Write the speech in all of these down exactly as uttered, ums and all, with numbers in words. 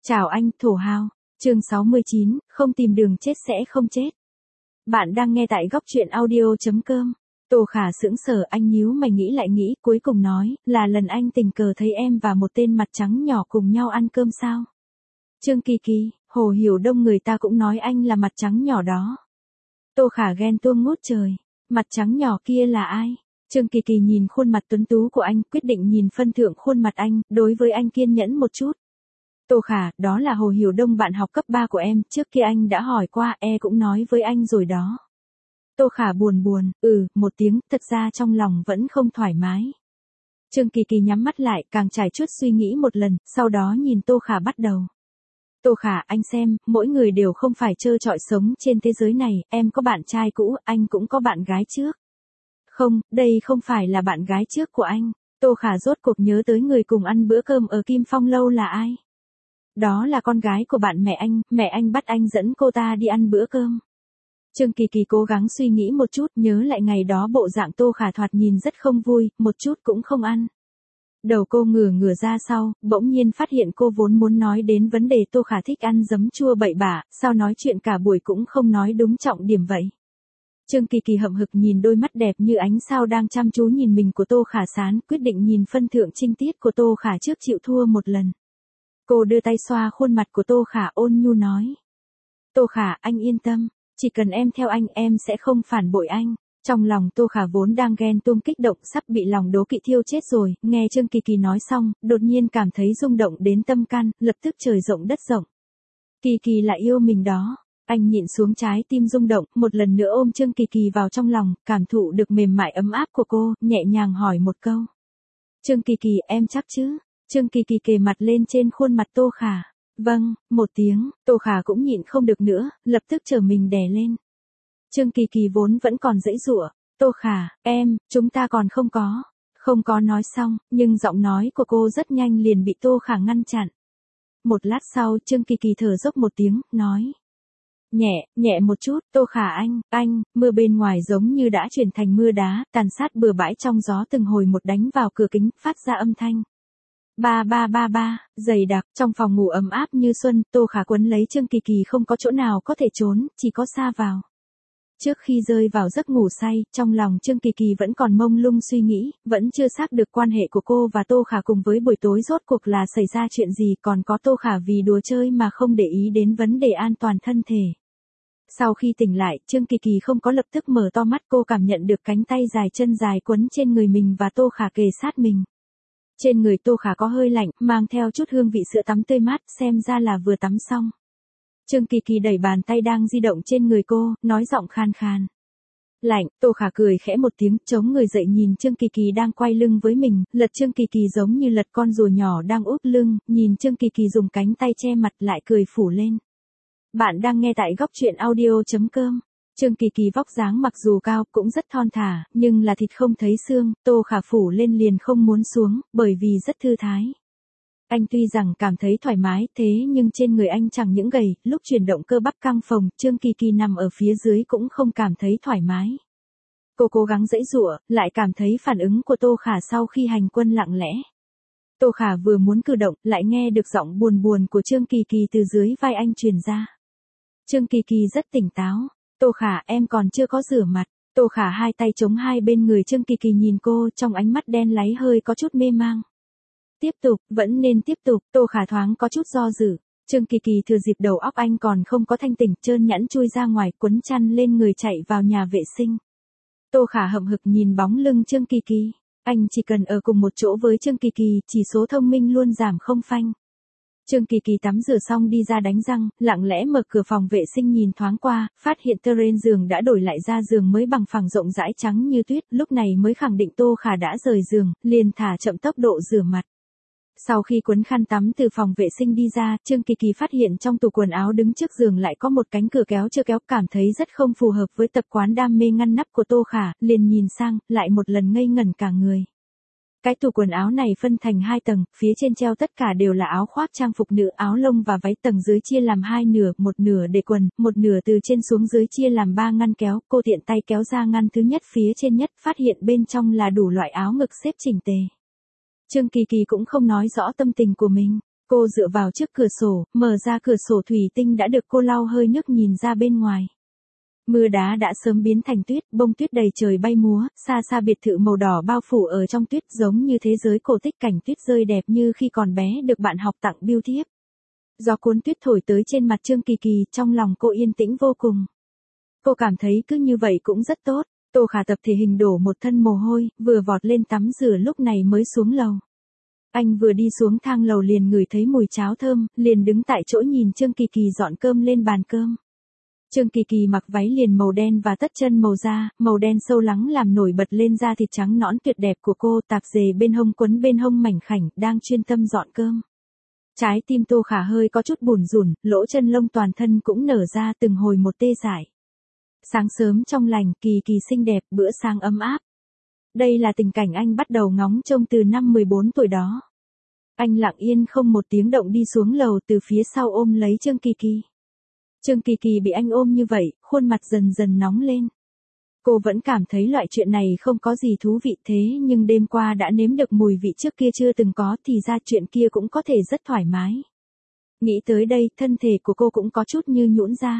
Chào anh, thổ hào. Chương sáu mươi chín, không tìm đường chết sẽ không chết. Bạn đang nghe tại góc truyện audio chấm com. Tô Khả sững sờ, anh nhíu mày nghĩ lại nghĩ, cuối cùng nói, là lần anh tình cờ thấy em và một tên mặt trắng nhỏ cùng nhau ăn cơm sao? Trương Kỳ Kỳ, Hồ Hiểu Đông người ta cũng nói anh là mặt trắng nhỏ đó. Tô Khả ghen tuông ngút trời, mặt trắng nhỏ kia là ai? Trương Kỳ Kỳ nhìn khuôn mặt tuấn tú của anh, quyết định nhìn phân thượng khuôn mặt anh, đối với anh kiên nhẫn một chút. Tô Khả, đó là Hồ Hiểu Đông bạn học cấp ba của em, trước kia anh đã hỏi qua, e cũng nói với anh rồi đó. Tô Khả buồn buồn, ừ, một tiếng, thật ra trong lòng vẫn không thoải mái. Trương Kỳ Kỳ nhắm mắt lại, càng trải chuốt suy nghĩ một lần, sau đó nhìn Tô Khả bắt đầu. Tô Khả, anh xem, mỗi người đều không phải trơ trọi sống trên thế giới này, em có bạn trai cũ, anh cũng có bạn gái trước. Không, đây không phải là bạn gái trước của anh. Tô Khả rốt cuộc nhớ tới người cùng ăn bữa cơm ở Kim Phong Lâu là ai. Đó là con gái của bạn mẹ anh, mẹ anh bắt anh dẫn cô ta đi ăn bữa cơm. Trương Kỳ Kỳ cố gắng suy nghĩ một chút, nhớ lại ngày đó bộ dạng Tô Khả thoạt nhìn rất không vui, một chút cũng không ăn. Đầu cô ngửa ngửa ra sau, bỗng nhiên phát hiện cô vốn muốn nói đến vấn đề Tô Khả thích ăn giấm chua bậy bạ, sao nói chuyện cả buổi cũng không nói đúng trọng điểm vậy. Trương Kỳ Kỳ hậm hực nhìn đôi mắt đẹp như ánh sao đang chăm chú nhìn mình của Tô Khả Sán, quyết định nhìn phân thượng trinh tiết của Tô Khả trước chịu thua một lần. Cô đưa tay xoa khuôn mặt của Tô Khả ôn nhu nói. Tô Khả, anh yên tâm, chỉ cần em theo anh em sẽ không phản bội anh. Trong lòng Tô Khả vốn đang ghen tuông kích động sắp bị lòng đố kỵ thiêu chết rồi, nghe Trương Kỳ Kỳ nói xong, đột nhiên cảm thấy rung động đến tâm can, lập tức trời rộng đất rộng. Kỳ Kỳ là yêu mình đó. Anh nhịn xuống trái tim rung động, một lần nữa ôm Trương Kỳ Kỳ vào trong lòng, cảm thụ được mềm mại ấm áp của cô, nhẹ nhàng hỏi một câu. Trương Kỳ Kỳ, em chắc chứ? Trương Kỳ Kỳ kề mặt lên trên khuôn mặt Tô Khả. Vâng, một tiếng, Tô Khả cũng nhịn không được nữa, lập tức trở mình đè lên. Trương Kỳ Kỳ vốn vẫn còn giãy giụa. Tô Khả, em, chúng ta còn không có. Không có nói xong, nhưng giọng nói của cô rất nhanh liền bị Tô Khả ngăn chặn. Một lát sau, Trương Kỳ Kỳ thở dốc một tiếng, nói. Nhẹ, nhẹ một chút, Tô Khả anh, anh, mưa bên ngoài giống như đã chuyển thành mưa đá, tàn sát bừa bãi trong gió từng hồi một đánh vào cửa kính, phát ra âm thanh. Ba ba ba ba, dày đặc, trong phòng ngủ ấm áp như xuân, Tô Khả quấn lấy Trương Kỳ Kỳ không có chỗ nào có thể trốn, chỉ có sa vào. Trước khi rơi vào giấc ngủ say, trong lòng Trương Kỳ Kỳ vẫn còn mông lung suy nghĩ, vẫn chưa xác được quan hệ của cô và Tô Khả cùng với buổi tối rốt cuộc là xảy ra chuyện gì, còn có Tô Khả vì đùa chơi mà không để ý đến vấn đề an toàn thân thể. Sau khi tỉnh lại, Trương Kỳ Kỳ không có lập tức mở to mắt, cô cảm nhận được cánh tay dài chân dài quấn trên người mình và Tô Khả kề sát mình. Trên người Tô Khả có hơi lạnh, mang theo chút hương vị sữa tắm tươi mát, xem ra là vừa tắm xong. Trương Kỳ Kỳ đẩy bàn tay đang di động trên người cô, nói giọng khan khan. Lạnh, Tô Khả cười khẽ một tiếng, chống người dậy nhìn Trương Kỳ Kỳ đang quay lưng với mình, lật Trương Kỳ Kỳ giống như lật con rùa nhỏ đang úp lưng, nhìn Trương Kỳ Kỳ dùng cánh tay che mặt lại cười phủ lên. Bạn đang nghe tại góc truyện audio chấm com. Trương Kỳ Kỳ vóc dáng mặc dù cao cũng rất thon thả, nhưng là thịt không thấy xương, Tô Khả phủ lên liền không muốn xuống, bởi vì rất thư thái. Anh tuy rằng cảm thấy thoải mái, thế nhưng trên người anh chẳng những gầy, lúc chuyển động cơ bắp căng phồng, Trương Kỳ Kỳ nằm ở phía dưới cũng không cảm thấy thoải mái. Cô cố gắng giãy giụa, lại cảm thấy phản ứng của Tô Khả sau khi hành quân lặng lẽ. Tô Khả vừa muốn cử động, lại nghe được giọng buồn buồn của Trương Kỳ Kỳ từ dưới vai anh truyền ra. Trương Kỳ Kỳ rất tỉnh táo. Tô Khả, em còn chưa có rửa mặt. Tô Khả hai tay chống hai bên người Trương Kỳ Kỳ nhìn cô, trong ánh mắt đen láy hơi có chút mê mang. Tiếp tục, vẫn nên tiếp tục, Tô Khả thoáng có chút do dự. Trương Kỳ Kỳ thừa dịp đầu óc anh còn không có thanh tỉnh, trơn nhẵn chui ra ngoài, quấn chăn lên người chạy vào nhà vệ sinh. Tô Khả hậm hực nhìn bóng lưng Trương Kỳ Kỳ. Anh chỉ cần ở cùng một chỗ với Trương Kỳ Kỳ, chỉ số thông minh luôn giảm không phanh. Trương Kỳ Kỳ tắm rửa xong đi ra đánh răng, lặng lẽ mở cửa phòng vệ sinh nhìn thoáng qua, phát hiện terrain giường đã đổi lại ra giường mới bằng phẳng rộng rãi trắng như tuyết, lúc này mới khẳng định Tô Khả đã rời giường, liền thả chậm tốc độ rửa mặt. Sau khi quấn khăn tắm từ phòng vệ sinh đi ra, Trương Kỳ Kỳ phát hiện trong tủ quần áo đứng trước giường lại có một cánh cửa kéo chưa kéo, cảm thấy rất không phù hợp với tập quán đam mê ngăn nắp của Tô Khả, liền nhìn sang, lại một lần ngây ngẩn cả người. Cái tủ quần áo này phân thành hai tầng, phía trên treo tất cả đều là áo khoác trang phục nữ, áo lông và váy, tầng dưới chia làm hai nửa, một nửa để quần, một nửa từ trên xuống dưới chia làm ba ngăn kéo, cô tiện tay kéo ra ngăn thứ nhất phía trên nhất, phát hiện bên trong là đủ loại áo ngực xếp chỉnh tề. Trương Kỳ Kỳ cũng không nói rõ tâm tình của mình. Cô dựa vào trước cửa sổ, mở ra cửa sổ thủy tinh đã được cô lau hơi nước nhìn ra bên ngoài. Mưa đá đã sớm biến thành tuyết, bông tuyết đầy trời bay múa, xa xa biệt thự màu đỏ bao phủ ở trong tuyết giống như thế giới cổ tích cảnh tuyết rơi đẹp như khi còn bé được bạn học tặng bưu thiếp. Gió cuốn tuyết thổi tới trên mặt Trương Kỳ Kỳ, trong lòng cô yên tĩnh vô cùng. Cô cảm thấy cứ như vậy cũng rất tốt. Tô Khả tập thể hình đổ một thân mồ hôi, vừa vọt lên tắm rửa lúc này mới xuống lầu. Anh vừa đi xuống thang lầu liền ngửi thấy mùi cháo thơm, liền đứng tại chỗ nhìn Trương Kỳ Kỳ dọn cơm lên bàn cơm. Trương Kỳ Kỳ mặc váy liền màu đen và tất chân màu da, màu đen sâu lắng làm nổi bật lên da thịt trắng nõn tuyệt đẹp của cô, tạp dề bên hông quấn bên hông mảnh khảnh, đang chuyên tâm dọn cơm. Trái tim Tô Khả hơi có chút bủn rủn, lỗ chân lông toàn thân cũng nở ra từng hồi một tê dại. Sáng sớm trong lành, Kỳ Kỳ xinh đẹp, bữa sáng ấm áp. Đây là tình cảnh anh bắt đầu ngóng trông từ năm mười bốn tuổi đó. Anh lặng yên không một tiếng động đi xuống lầu, từ phía sau ôm lấy Trương Kỳ Kỳ. Trương Kỳ Kỳ bị anh ôm như vậy, khuôn mặt dần dần nóng lên. Cô vẫn cảm thấy loại chuyện này không có gì thú vị, thế nhưng đêm qua đã nếm được mùi vị trước kia chưa từng có thì ra chuyện kia cũng có thể rất thoải mái. Nghĩ tới đây, thân thể của cô cũng có chút như nhũn ra.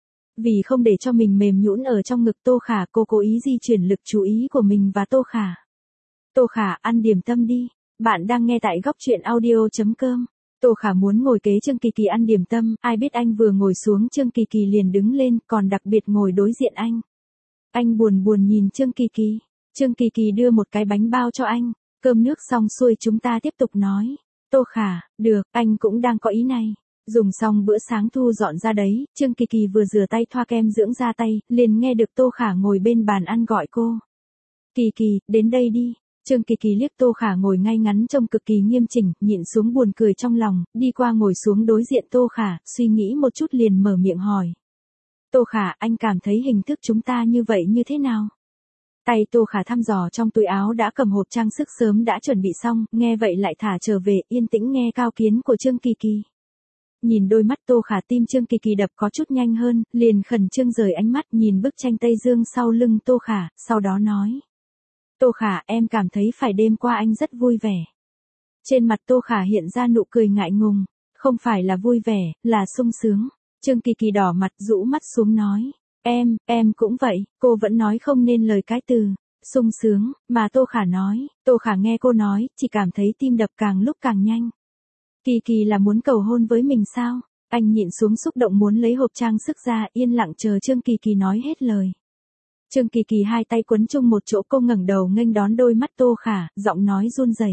Vì không để cho mình mềm nhũn ở trong ngực Tô Khả, cô cố ý di chuyển lực chú ý của mình và Tô Khả. Tô Khả, ăn điểm tâm đi. Bạn đang nghe tại góc truyện audio chấm com. Tô Khả muốn ngồi kế Trương Kỳ Kỳ ăn điểm tâm, ai biết anh vừa ngồi xuống Trương Kỳ Kỳ liền đứng lên, còn đặc biệt ngồi đối diện anh. Anh buồn buồn nhìn Trương Kỳ Kỳ. Trương Kỳ Kỳ đưa một cái bánh bao cho anh. Cơm nước xong xuôi chúng ta tiếp tục nói. Tô Khả, được, anh cũng đang có ý này. Dùng xong bữa sáng thu dọn ra đấy, Trương Kỳ Kỳ vừa rửa tay thoa kem dưỡng da tay, liền nghe được Tô Khả ngồi bên bàn ăn gọi cô. Kỳ Kỳ, đến đây đi. Trương Kỳ Kỳ liếc Tô Khả ngồi ngay ngắn trông cực kỳ nghiêm chỉnh, nhịn xuống buồn cười trong lòng, đi qua ngồi xuống đối diện Tô Khả, suy nghĩ một chút liền mở miệng hỏi. Tô Khả, anh cảm thấy hình thức chúng ta như vậy như thế nào? Tay Tô Khả thăm dò trong túi áo đã cầm hộp trang sức sớm đã chuẩn bị xong, nghe vậy lại thả trở về, yên tĩnh nghe cao kiến của Trương Kỳ Kỳ. Nhìn đôi mắt Tô Khả, tim Trương Kỳ Kỳ đập có chút nhanh hơn, liền khẩn trương rời ánh mắt nhìn bức tranh Tây Dương sau lưng Tô Khả, sau đó nói. Tô Khả, em cảm thấy phải đêm qua anh rất vui vẻ. Trên mặt Tô Khả hiện ra nụ cười ngại ngùng, không phải là vui vẻ, là sung sướng. Trương Kỳ Kỳ đỏ mặt rũ mắt xuống nói. Em, em cũng vậy, cô vẫn nói không nên lời cái từ sung sướng, mà Tô Khả nói. Tô Khả nghe cô nói, chỉ cảm thấy tim đập càng lúc càng nhanh. Kỳ Kỳ là muốn cầu hôn với mình sao? Anh nhịn xuống xúc động muốn lấy hộp trang sức ra, yên lặng chờ Trương Kỳ Kỳ nói hết lời. Trương Kỳ Kỳ hai tay quấn chung một chỗ, cô ngẩng đầu nghênh đón đôi mắt Tô Khả, giọng nói run rẩy.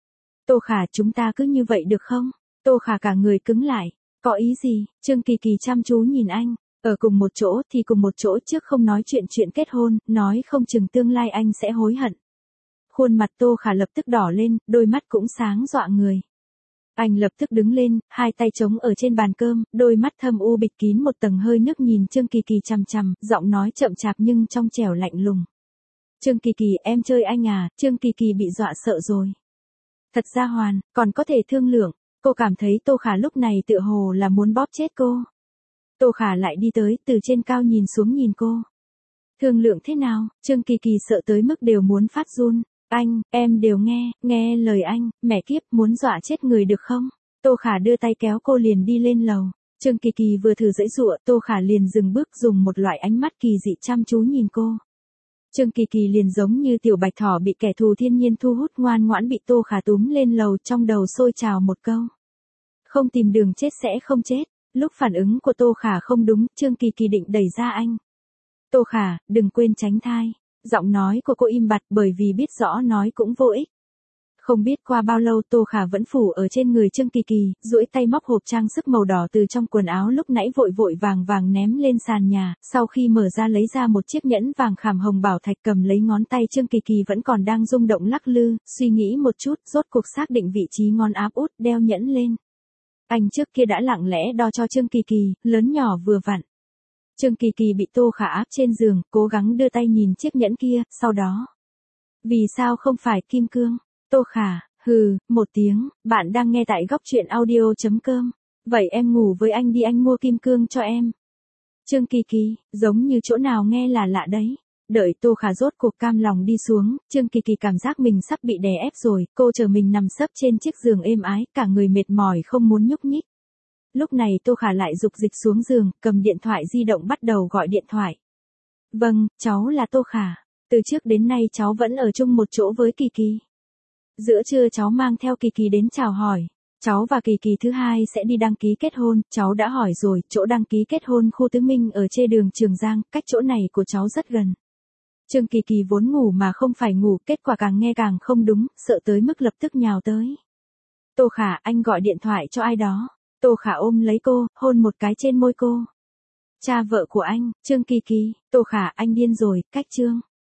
Tô Khả, chúng ta cứ như vậy được không? Tô Khả cả người cứng lại. Có ý gì? Trương Kỳ Kỳ chăm chú nhìn anh. Ở cùng một chỗ thì cùng một chỗ trước không nói chuyện chuyện kết hôn, nói không chừng tương lai anh sẽ hối hận. Khuôn mặt Tô Khả lập tức đỏ lên, đôi mắt cũng sáng dọa người. Anh lập tức đứng lên, hai tay chống ở trên bàn cơm, đôi mắt thâm u bịt kín một tầng hơi nước nhìn Trương Kỳ Kỳ chằm chằm, giọng nói chậm chạp nhưng trong trẻo lạnh lùng. Trương Kỳ Kỳ, em chơi anh à? Trương Kỳ Kỳ bị dọa sợ rồi. Thật ra Hoàn, còn có thể thương lượng. Cô cảm thấy Tô Khả lúc này tựa hồ là muốn bóp chết cô. Tô Khả lại đi tới, từ trên cao nhìn xuống nhìn cô. Thương lượng thế nào? Trương Kỳ Kỳ sợ tới mức đều muốn phát run. Anh, em đều nghe, nghe lời anh, mẹ kiếp, muốn dọa chết người được không? Tô Khả đưa tay kéo cô liền đi lên lầu. Trương Kỳ Kỳ vừa thử giãy giụa, Tô Khả liền dừng bước dùng một loại ánh mắt kỳ dị chăm chú nhìn cô. Trương Kỳ Kỳ liền giống như tiểu bạch thỏ bị kẻ thù thiên nhiên thu hút, ngoan ngoãn bị Tô Khả túm lên lầu, trong đầu sôi trào một câu. Không tìm đường chết sẽ không chết. Lúc phản ứng của Tô Khả không đúng, Trương Kỳ Kỳ định đẩy ra anh. Tô Khả, đừng quên tránh thai. Giọng nói của cô im bặt bởi vì biết rõ nói cũng vô ích. Không biết qua bao lâu Tô Khả vẫn phủ ở trên người Trương Kỳ Kỳ, duỗi tay móc hộp trang sức màu đỏ từ trong quần áo lúc nãy vội vội vàng vàng ném lên sàn nhà, sau khi mở ra lấy ra một chiếc nhẫn vàng khảm hồng bảo thạch, cầm lấy ngón tay Trương Kỳ Kỳ vẫn còn đang rung động lắc lư, suy nghĩ một chút, rốt cuộc xác định vị trí ngón áp út, đeo nhẫn lên. Anh trước kia đã lặng lẽ đo cho Trương Kỳ Kỳ, lớn nhỏ vừa vặn. Trương Kỳ Kỳ bị Tô Khả áp trên giường, cố gắng đưa tay nhìn chiếc nhẫn kia, sau đó. Vì sao không phải kim cương? Tô Khả, hừ, một tiếng, bạn đang nghe tại góc truyện audio chấm com. Vậy em ngủ với anh đi, anh mua kim cương cho em. Trương Kỳ Kỳ, giống như chỗ nào nghe là lạ đấy. Đợi Tô Khả rốt cuộc cam lòng đi xuống, Trương Kỳ Kỳ cảm giác mình sắp bị đè ép rồi, cô chờ mình nằm sấp trên chiếc giường êm ái, cả người mệt mỏi không muốn nhúc nhích. Lúc này Tô Khả lại dục dịch xuống giường, cầm điện thoại di động bắt đầu gọi điện thoại. Vâng, cháu là Tô Khả. Từ trước đến nay cháu vẫn ở chung một chỗ với Kỳ Kỳ. Giữa trưa cháu mang theo Kỳ Kỳ đến chào hỏi. Cháu và Kỳ Kỳ thứ hai sẽ đi đăng ký kết hôn, cháu đã hỏi rồi, chỗ đăng ký kết hôn khu Tứ Minh ở trên đường Trường Giang, cách chỗ này của cháu rất gần. Trương Kỳ Kỳ vốn ngủ mà không phải ngủ, kết quả càng nghe càng không đúng, sợ tới mức lập tức nhào tới. Tô Khả, anh gọi điện thoại cho ai đó. Tô Khả ôm lấy cô, hôn một cái trên môi cô. Cha vợ của anh, Trương Kỳ Kỳ. Tô Khả, anh điên rồi, cách Trương